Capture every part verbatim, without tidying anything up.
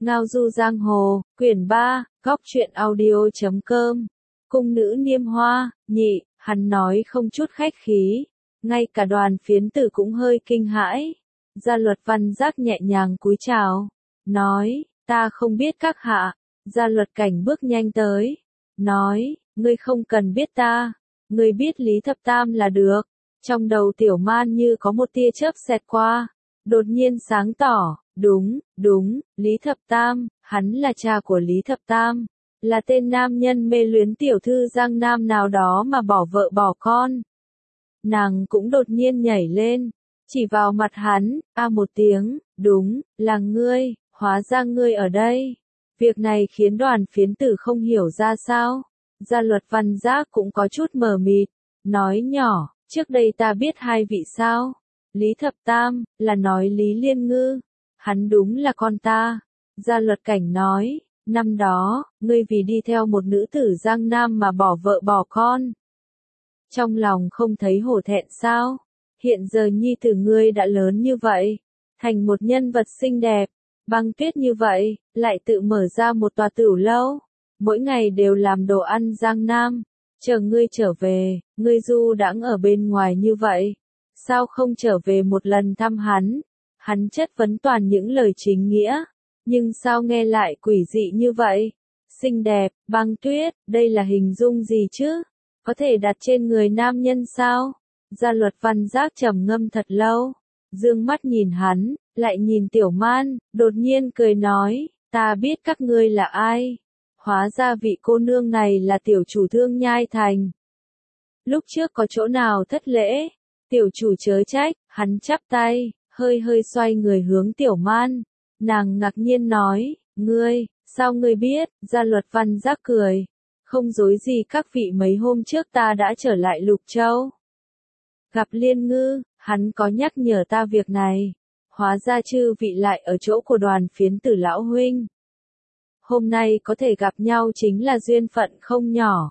Ngao du giang hồ, quyển ba, góc truyện audio chấm com. Cung nữ Niêm Hoa, nhị, hắn nói không chút khách khí. Ngay cả Đoàn Phiến Tử cũng hơi kinh hãi. Gia Luật Văn Giác nhẹ nhàng cúi chào. Nói, ta không biết các hạ. Gia Luật Cảnh bước nhanh tới. Nói, ngươi không cần biết ta. Ngươi biết Lý Thập Tam là được. Trong đầu Tiểu Man như có một tia chớp xẹt qua. Đột nhiên sáng tỏ, đúng, đúng, Lý Thập Tam, hắn là cha của Lý Thập Tam, là tên nam nhân mê luyến tiểu thư Giang Nam nào đó mà bỏ vợ bỏ con. Nàng cũng đột nhiên nhảy lên, chỉ vào mặt hắn, a một tiếng, đúng, là ngươi, hóa ra ngươi ở đây. Việc này khiến Đoàn Phiến Tử không hiểu ra sao. Gia Luật Văn Giác cũng có chút mờ mịt, nói nhỏ, trước đây ta biết hai vị sao. Lý Thập Tam, là nói Lý Liên Ngư. Hắn đúng là con ta. Gia Luật Cảnh nói, năm đó, ngươi vì đi theo một nữ tử Giang Nam mà bỏ vợ bỏ con. Trong lòng không thấy hổ thẹn sao? Hiện giờ nhi tử ngươi đã lớn như vậy, thành một nhân vật xinh đẹp, Băng Tuyết như vậy, lại tự mở ra một tòa tửu lâu, mỗi ngày đều làm đồ ăn Giang Nam, chờ ngươi trở về, ngươi du đãng ở bên ngoài như vậy. Sao không trở về một lần thăm hắn? Hắn chất vấn toàn những lời chính nghĩa. Nhưng sao nghe lại quỷ dị như vậy? Xinh đẹp, Băng Tuyết, đây là hình dung gì chứ? Có thể đặt trên người nam nhân sao? Gia Luật Văn Giác trầm ngâm thật lâu. Dương mắt nhìn hắn, lại nhìn Tiểu Man, đột nhiên cười nói, ta biết các ngươi là ai. Hóa ra vị cô nương này là tiểu chủ Thương Nhai Thành. Lúc trước có chỗ nào thất lễ? Tiểu chủ chớ trách, hắn chắp tay, hơi hơi xoay người hướng Tiểu Man. Nàng ngạc nhiên nói, ngươi, sao ngươi biết? Gia Luật Văn Giác cười. Không dối gì các vị, mấy hôm trước ta đã trở lại Lục Châu. Gặp Liên Ngư, hắn có nhắc nhở ta việc này. Hóa ra chư vị lại ở chỗ của Đoàn Phiến Tử lão huynh. Hôm nay có thể gặp nhau chính là duyên phận không nhỏ.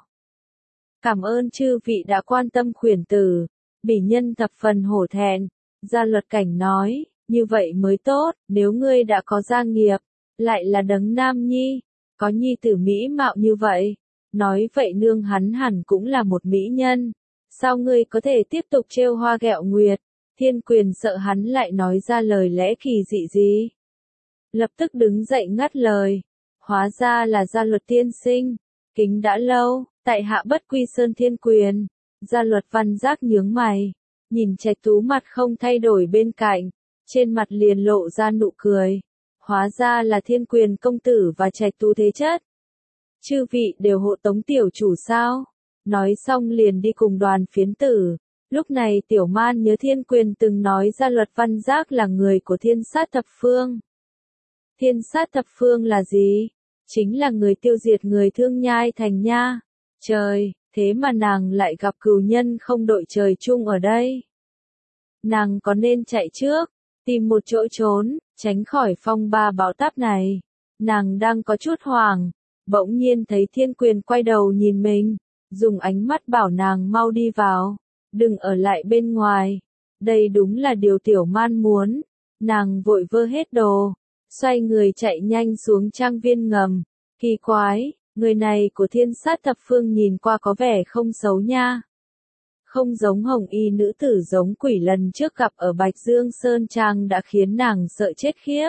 Cảm ơn chư vị đã quan tâm khuyển tử. Bỉ nhân thập phần hổ thẹn. Gia Luật Cảnh nói, như vậy mới tốt, nếu ngươi đã có gia nghiệp, lại là đấng nam nhi, có nhi tử mỹ mạo như vậy. Nói vậy nương hắn hẳn cũng là một mỹ nhân. Sao ngươi có thể tiếp tục trêu hoa ghẹo nguyệt? Thiên Quyền sợ hắn lại nói ra lời lẽ kỳ dị gì. Lập tức đứng dậy ngắt lời. Hóa ra là Gia Luật tiên sinh. Kính đã lâu, tại hạ bất quy sơn Thiên Quyền. Gia Luật Văn Giác nhướng mày, nhìn Trạch Tú mặt không thay đổi bên cạnh, trên mặt liền lộ ra nụ cười. Hóa ra là Thiên Quyền công tử và Trạch Tú thế chất. Chư vị đều hộ tống tiểu chủ sao? Nói xong liền đi cùng Đoàn Phiến Tử. Lúc này Tiểu Man nhớ Thiên Quyền từng nói Gia Luật Văn Giác là người của Thiên Sát Thập Phương. Thiên Sát Thập Phương là gì? Chính là người tiêu diệt người Thương Nhai Thành nha. Trời! Thế mà nàng lại gặp cừu nhân không đội trời chung ở đây. Nàng có nên chạy trước, tìm một chỗ trốn, tránh khỏi phong ba bão táp này. Nàng đang có chút hoảng, bỗng nhiên thấy Thiên Quyền quay đầu nhìn mình, dùng ánh mắt bảo nàng mau đi vào, đừng ở lại bên ngoài. Đây đúng là điều Tiểu Man muốn. Nàng vội vơ hết đồ, xoay người chạy nhanh xuống trang viên ngầm. Kỳ quái! Người này của Thiên Sát Thập Phương nhìn qua có vẻ không xấu nha. Không giống hồng y nữ tử giống quỷ lần trước gặp ở Bạch Dương Sơn Trang đã khiến nàng sợ chết khiếp.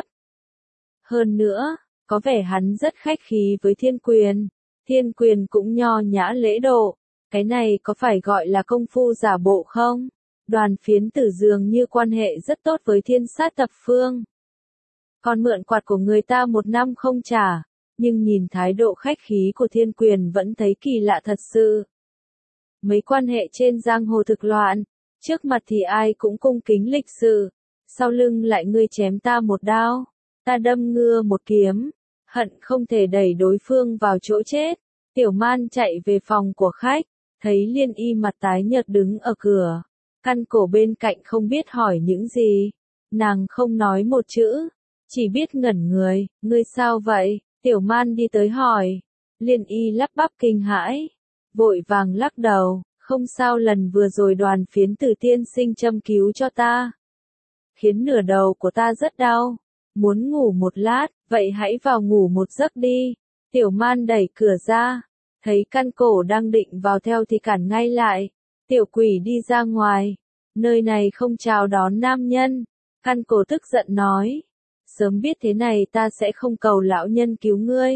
Hơn nữa, có vẻ hắn rất khách khí với Thiên Quyền. Thiên Quyền cũng nho nhã lễ độ. Cái này có phải gọi là công phu giả bộ không? Đoàn Phiến Tử dường như quan hệ rất tốt với Thiên Sát Thập Phương. Còn mượn quạt của người ta một năm không trả. Nhưng nhìn thái độ khách khí của Thiên Quyền vẫn thấy kỳ lạ thật sự. Mấy quan hệ trên giang hồ thực loạn, trước mặt thì ai cũng cung kính lịch sự, sau lưng lại ngươi chém ta một đao, ta đâm ngưa một kiếm, hận không thể đẩy đối phương vào chỗ chết. Tiểu Man chạy về phòng của khách, thấy Liên Y mặt tái nhợt đứng ở cửa, căn cổ bên cạnh không biết hỏi những gì. Nàng không nói một chữ, chỉ biết ngẩn người, ngươi sao vậy? Tiểu Man đi tới hỏi. Liên Y lắp bắp kinh hãi, vội vàng lắc đầu, không sao, lần vừa rồi Đoàn Phiến Tử tiên sinh châm cứu cho ta, khiến nửa đầu của ta rất đau. muốn ngủ một lát, vậy hãy vào ngủ một giấc đi. Tiểu Man đẩy cửa ra, thấy Căn Cổ đang định vào theo thì cản ngay lại. Tiểu quỷ đi ra ngoài, nơi này không chào đón nam nhân. Căn Cổ tức giận nói, sớm biết thế này ta sẽ không cầu lão nhân cứu ngươi.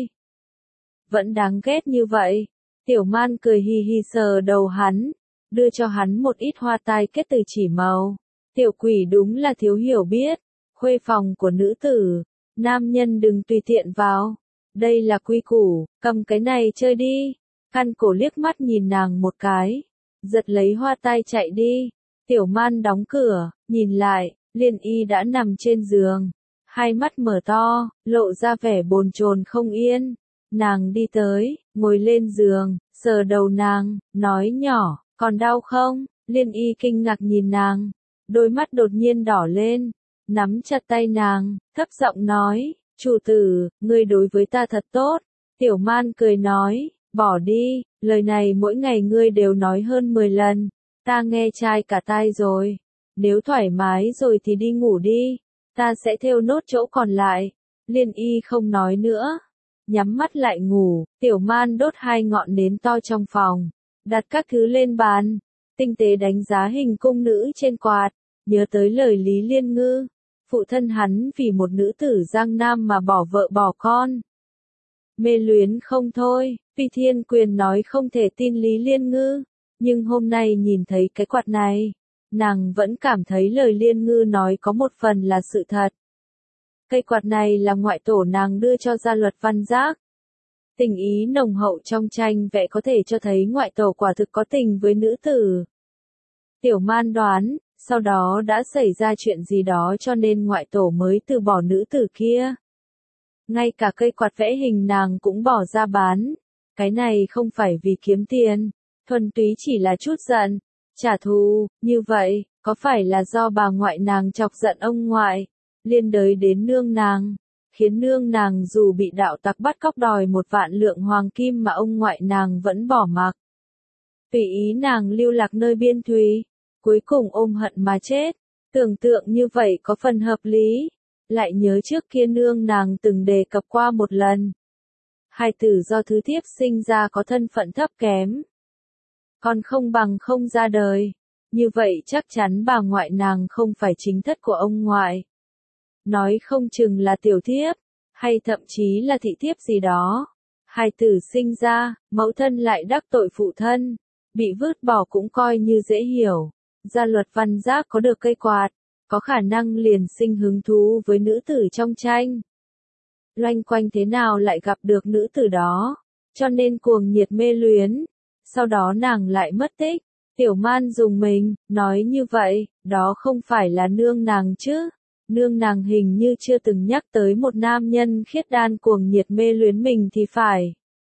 Vẫn đáng ghét như vậy. Tiểu Man cười hì hì sờ đầu hắn, đưa cho hắn một ít hoa tai kết từ chỉ màu. Tiểu quỷ đúng là thiếu hiểu biết, khuê phòng của nữ tử, nam nhân đừng tùy tiện vào. Đây là quy củ, cầm cái này chơi đi. Căn Cổ liếc mắt nhìn nàng một cái, giật lấy hoa tai chạy đi. Tiểu Man đóng cửa, nhìn lại, Liên Y đã nằm trên giường, hai mắt mở to, lộ ra vẻ bồn chồn không yên. Nàng đi tới, ngồi lên giường, sờ đầu nàng, nói nhỏ, còn đau không? Liên Y kinh ngạc nhìn nàng, đôi mắt đột nhiên đỏ lên, nắm chặt tay nàng, thấp giọng nói, chủ tử, ngươi đối với ta thật tốt. Tiểu Man cười nói, bỏ đi, lời này mỗi ngày ngươi đều nói hơn mười lần, ta nghe chai cả tai rồi. Nếu thoải mái rồi thì đi ngủ đi, ta sẽ thêu nốt chỗ còn lại. Liên Y không nói nữa, nhắm mắt lại ngủ. Tiểu Man đốt hai ngọn nến to trong phòng, đặt các thứ lên bàn, tinh tế đánh giá hình cung nữ trên quạt, nhớ tới lời Lý Liên Ngư, phụ thân hắn vì một nữ tử Giang Nam mà bỏ vợ bỏ con. Mê luyến không thôi. Phi Thiên Quyền nói không thể tin Lý Liên Ngư, nhưng hôm nay nhìn thấy cái quạt này, nàng vẫn cảm thấy lời Liên Ngư nói có một phần là sự thật. Cây quạt này là ngoại tổ nàng đưa cho Gia Luật Văn Giác. Tình ý nồng hậu trong tranh vẽ có thể cho thấy ngoại tổ quả thực có tình với nữ tử. Tiểu Man đoán, sau đó đã xảy ra chuyện gì đó cho nên ngoại tổ mới từ bỏ nữ tử kia. Ngay cả cây quạt vẽ hình nàng cũng bỏ ra bán. Cái này không phải vì kiếm tiền, thuần túy chỉ là chút giận, trả thù. Như vậy, có phải là do bà ngoại nàng chọc giận ông ngoại, liên đới đến nương nàng, khiến nương nàng dù bị đạo tặc bắt cóc đòi một vạn lượng hoàng kim mà ông ngoại nàng vẫn bỏ mặc. Tùy ý nàng lưu lạc nơi biên thùy, cuối cùng ôm hận mà chết. Tưởng tượng như vậy có phần hợp lý. Lại nhớ trước kia nương nàng từng đề cập qua một lần. Hai tử do thứ thiếp sinh ra có thân phận thấp kém, còn không bằng không ra đời. Như vậy chắc chắn bà ngoại nàng không phải chính thất của ông ngoại. Nói không chừng là tiểu thiếp, hay thậm chí là thị thiếp gì đó. Hai tử sinh ra, mẫu thân lại đắc tội phụ thân, bị vứt bỏ cũng coi như dễ hiểu. Gia Luật Văn Giác có được cây quạt, có khả năng liền sinh hứng thú với nữ tử trong tranh. Loanh quanh thế nào lại gặp được nữ tử đó, cho nên cuồng nhiệt mê luyến. Sau đó nàng lại mất tích. Tiểu Man dùng mình, nói như vậy, đó không phải là nương nàng chứ. Nương nàng hình như chưa từng nhắc tới một nam nhân khiết đan cuồng nhiệt mê luyến mình thì phải.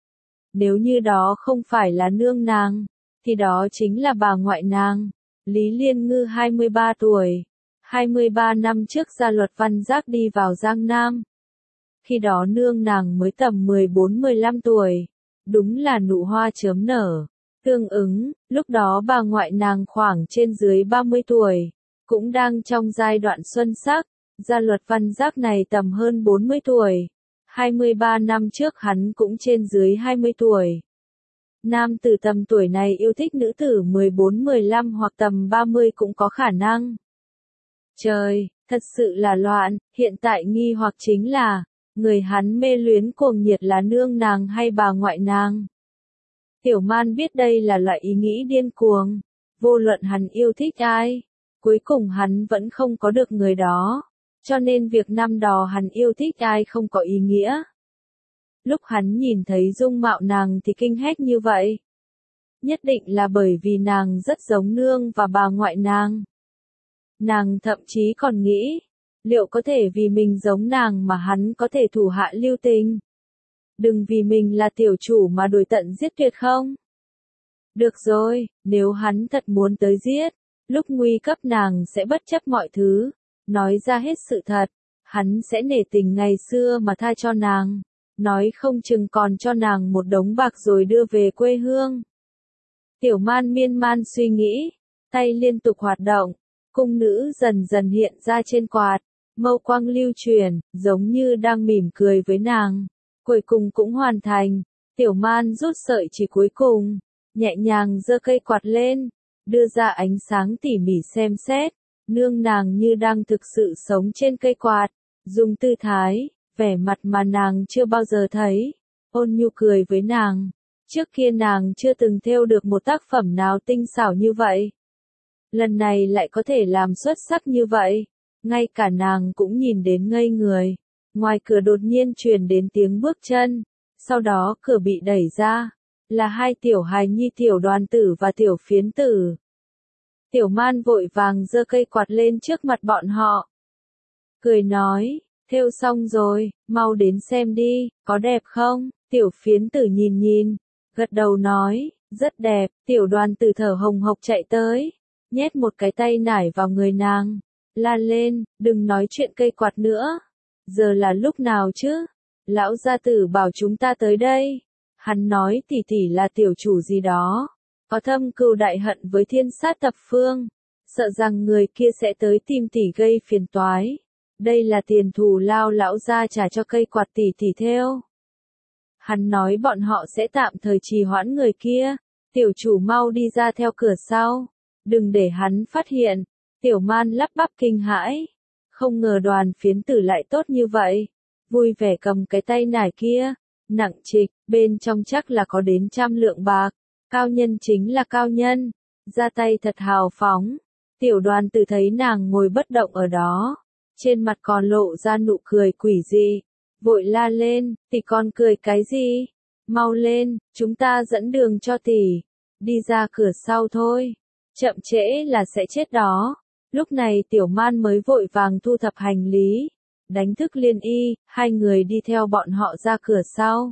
Nếu như đó không phải là nương nàng, thì đó chính là bà ngoại nàng. Lý Liên Ngư hai mươi ba tuổi. hai mươi ba năm trước Gia Luật Văn Giác đi vào Giang Nam. Khi đó nương nàng mới tầm mười bốn mười lăm tuổi. Đúng là nụ hoa chớm nở. Tương ứng, lúc đó bà ngoại nàng khoảng trên dưới ba mươi tuổi. Cũng đang trong giai đoạn xuân sắc. Gia Luật Văn Giác này tầm hơn bốn mươi tuổi. hai mươi ba năm trước hắn cũng trên dưới hai mươi tuổi. Nam tử tầm tuổi này yêu thích nữ tử mười bốn mười lăm hoặc tầm ba mươi cũng có khả năng. Trời, thật sự là loạn. Hiện tại nghi hoặc chính là, người hắn mê luyến cuồng nhiệt là nương nàng hay bà ngoại nàng. Tiểu Man biết đây là loại ý nghĩ điên cuồng. Vô luận hắn yêu thích ai, cuối cùng hắn vẫn không có được người đó. Cho nên việc năm đó hắn yêu thích ai không có ý nghĩa. Lúc hắn nhìn thấy dung mạo nàng thì kinh hét như vậy. Nhất định là bởi vì nàng rất giống nương và bà ngoại nàng. Nàng thậm chí còn nghĩ, liệu có thể vì mình giống nàng mà hắn có thể thủ hạ lưu tình? Đừng vì mình là tiểu chủ mà đuổi tận giết tuyệt không? Được rồi, nếu hắn thật muốn tới giết, lúc nguy cấp nàng sẽ bất chấp mọi thứ, nói ra hết sự thật, hắn sẽ nể tình ngày xưa mà tha cho nàng, nói không chừng còn cho nàng một đống bạc rồi đưa về quê hương. Tiểu Man miên man suy nghĩ, tay liên tục hoạt động, cung nữ dần dần hiện ra trên quạt, mâu quang lưu chuyển, giống như đang mỉm cười với nàng. Cuối cùng cũng hoàn thành, Tiểu Man rút sợi chỉ cuối cùng, nhẹ nhàng giơ cây quạt lên, đưa ra ánh sáng tỉ mỉ xem xét, nương nàng như đang thực sự sống trên cây quạt, dùng tư thái, vẻ mặt mà nàng chưa bao giờ thấy, ôn nhu cười với nàng. Trước kia nàng chưa từng thêu được một tác phẩm nào tinh xảo như vậy. Lần này lại có thể làm xuất sắc như vậy, ngay cả nàng cũng nhìn đến ngây người. Ngoài cửa đột nhiên truyền đến tiếng bước chân, sau đó cửa bị đẩy ra, là hai tiểu hài nhi Tiểu Đoàn Tử và Tiểu Phiến Tử. Tiểu Man vội vàng giơ cây quạt lên trước mặt bọn họ. Cười nói, thêu xong rồi, mau đến xem đi, có đẹp không? Tiểu Phiến Tử nhìn nhìn, gật đầu nói, rất đẹp. Tiểu Đoàn Tử thở hồng hộc chạy tới, nhét một cái tay nải vào người nàng, la lên, đừng nói chuyện cây quạt nữa. Giờ là lúc nào chứ? Lão gia tử bảo chúng ta tới đây. Hắn nói tỷ tỷ là tiểu chủ gì đó, có thâm cừu đại hận với Thiên Sát Thập Phương, sợ rằng người kia sẽ tới tìm tỷ gây phiền toái. Đây là tiền thù lao lão gia trả cho cây quạt tỷ tỷ thêu. Hắn nói bọn họ sẽ tạm thời trì hoãn người kia, tiểu chủ mau đi ra theo cửa sau, đừng để hắn phát hiện. Tiểu Man lắp bắp kinh hãi, không ngờ Đoàn Phiến Tử lại tốt như vậy, vui vẻ cầm cái tay nải kia, nặng trịch, bên trong chắc là có đến trăm lượng bạc, cao nhân chính là cao nhân, ra tay thật hào phóng. Tiểu Đoàn Tử thấy nàng ngồi bất động ở đó, trên mặt còn lộ ra nụ cười quỷ dị, vội la lên, tỷ con cười cái gì? Mau lên, chúng ta dẫn đường cho tỷ, đi ra cửa sau thôi, chậm trễ là sẽ chết đó. Lúc này Tiểu Man mới vội vàng thu thập hành lý, đánh thức Liên Y, hai người đi theo bọn họ ra cửa sau.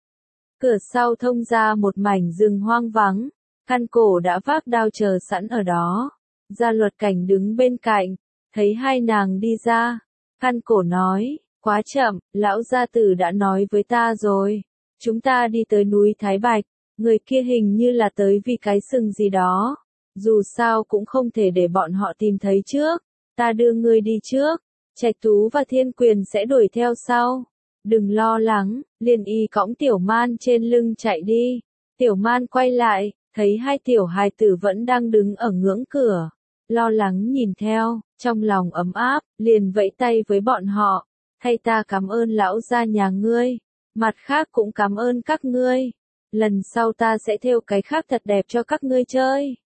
Cửa sau thông ra một mảnh rừng hoang vắng, Căn Cổ đã vác đao chờ sẵn ở đó. Gia Luật Cảnh đứng bên cạnh, thấy hai nàng đi ra, Căn Cổ nói, quá chậm, lão gia tử đã nói với ta rồi, chúng ta đi tới núi Thái Bạch, người kia hình như là tới vì cái sừng gì đó. Dù sao cũng không thể để bọn họ tìm thấy trước, ta đưa ngươi đi trước, Trạch Tú và Thiên Quyền sẽ đuổi theo sau. Đừng lo lắng, Liên Y cõng Tiểu Man trên lưng chạy đi. Tiểu Man quay lại, thấy hai tiểu hài tử vẫn đang đứng ở ngưỡng cửa, lo lắng nhìn theo, trong lòng ấm áp, liền vẫy tay với bọn họ, thay ta cảm ơn lão gia nhà ngươi, mặt khác cũng cảm ơn các ngươi, lần sau ta sẽ thêu cái khác thật đẹp cho các ngươi chơi.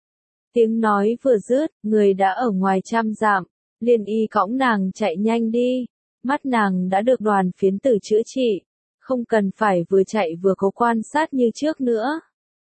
Tiếng nói vừa dứt, người đã ở ngoài trăm dặm, Liên Y cõng nàng chạy nhanh đi, mắt nàng đã được Đoàn Phiến Tử chữa trị, không cần phải vừa chạy vừa cố quan sát như trước nữa.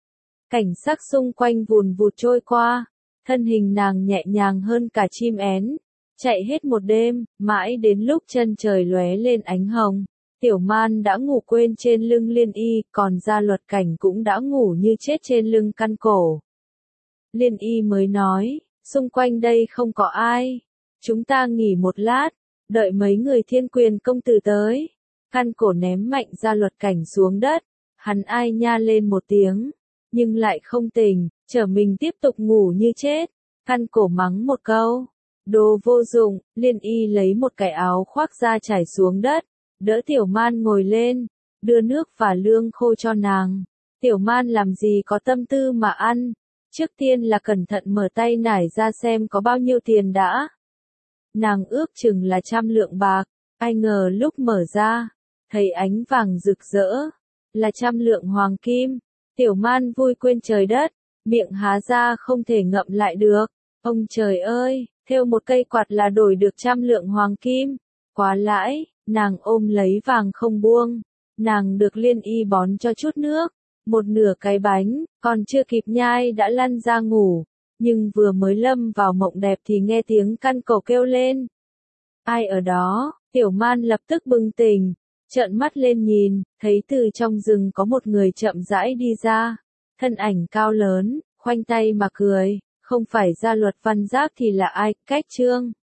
Cảnh sắc xung quanh vùn vụt trôi qua, thân hình nàng nhẹ nhàng hơn cả chim én, chạy hết một đêm, mãi đến lúc chân trời lóe lên ánh hồng, Tiểu Man đã ngủ quên trên lưng Liên Y, còn Gia Luật Cảnh cũng đã ngủ như chết trên lưng Căn Cổ. Liên Y mới nói, xung quanh đây không có ai, chúng ta nghỉ một lát, đợi mấy người Thiên Quyền công tử tới. Căn Cổ ném mạnh Gia Luật Cảnh xuống đất, hắn ai nha lên một tiếng, nhưng lại không tỉnh, trở mình tiếp tục ngủ như chết. Căn Cổ mắng một câu, đồ vô dụng. Liên Y lấy một cái áo khoác ra trải xuống đất, đỡ Tiểu Man ngồi lên, đưa nước và lương khô cho nàng. Tiểu Man làm gì có tâm tư mà ăn, trước tiên là cẩn thận mở tay nải ra xem có bao nhiêu tiền đã. Nàng ước chừng là trăm lượng bạc, ai ngờ lúc mở ra, thấy ánh vàng rực rỡ, là trăm lượng hoàng kim. Tiểu Man vui quên trời đất, miệng há ra không thể ngậm lại được. Ông trời ơi, thêu một cây quạt là đổi được trăm lượng hoàng kim, quá lãi. Nàng ôm lấy vàng không buông, nàng được Liên Y bón cho chút nước, một nửa cái bánh, còn chưa kịp nhai đã lăn ra ngủ, nhưng vừa mới lâm vào mộng đẹp thì nghe tiếng Căn Cổ kêu lên. Ai ở đó? Tiểu Man lập tức bừng tỉnh, trợn mắt lên nhìn, thấy từ trong rừng có một người chậm rãi đi ra, thân ảnh cao lớn, khoanh tay mà cười, không phải Gia Luật Văn Giác thì là ai? Cách Trương.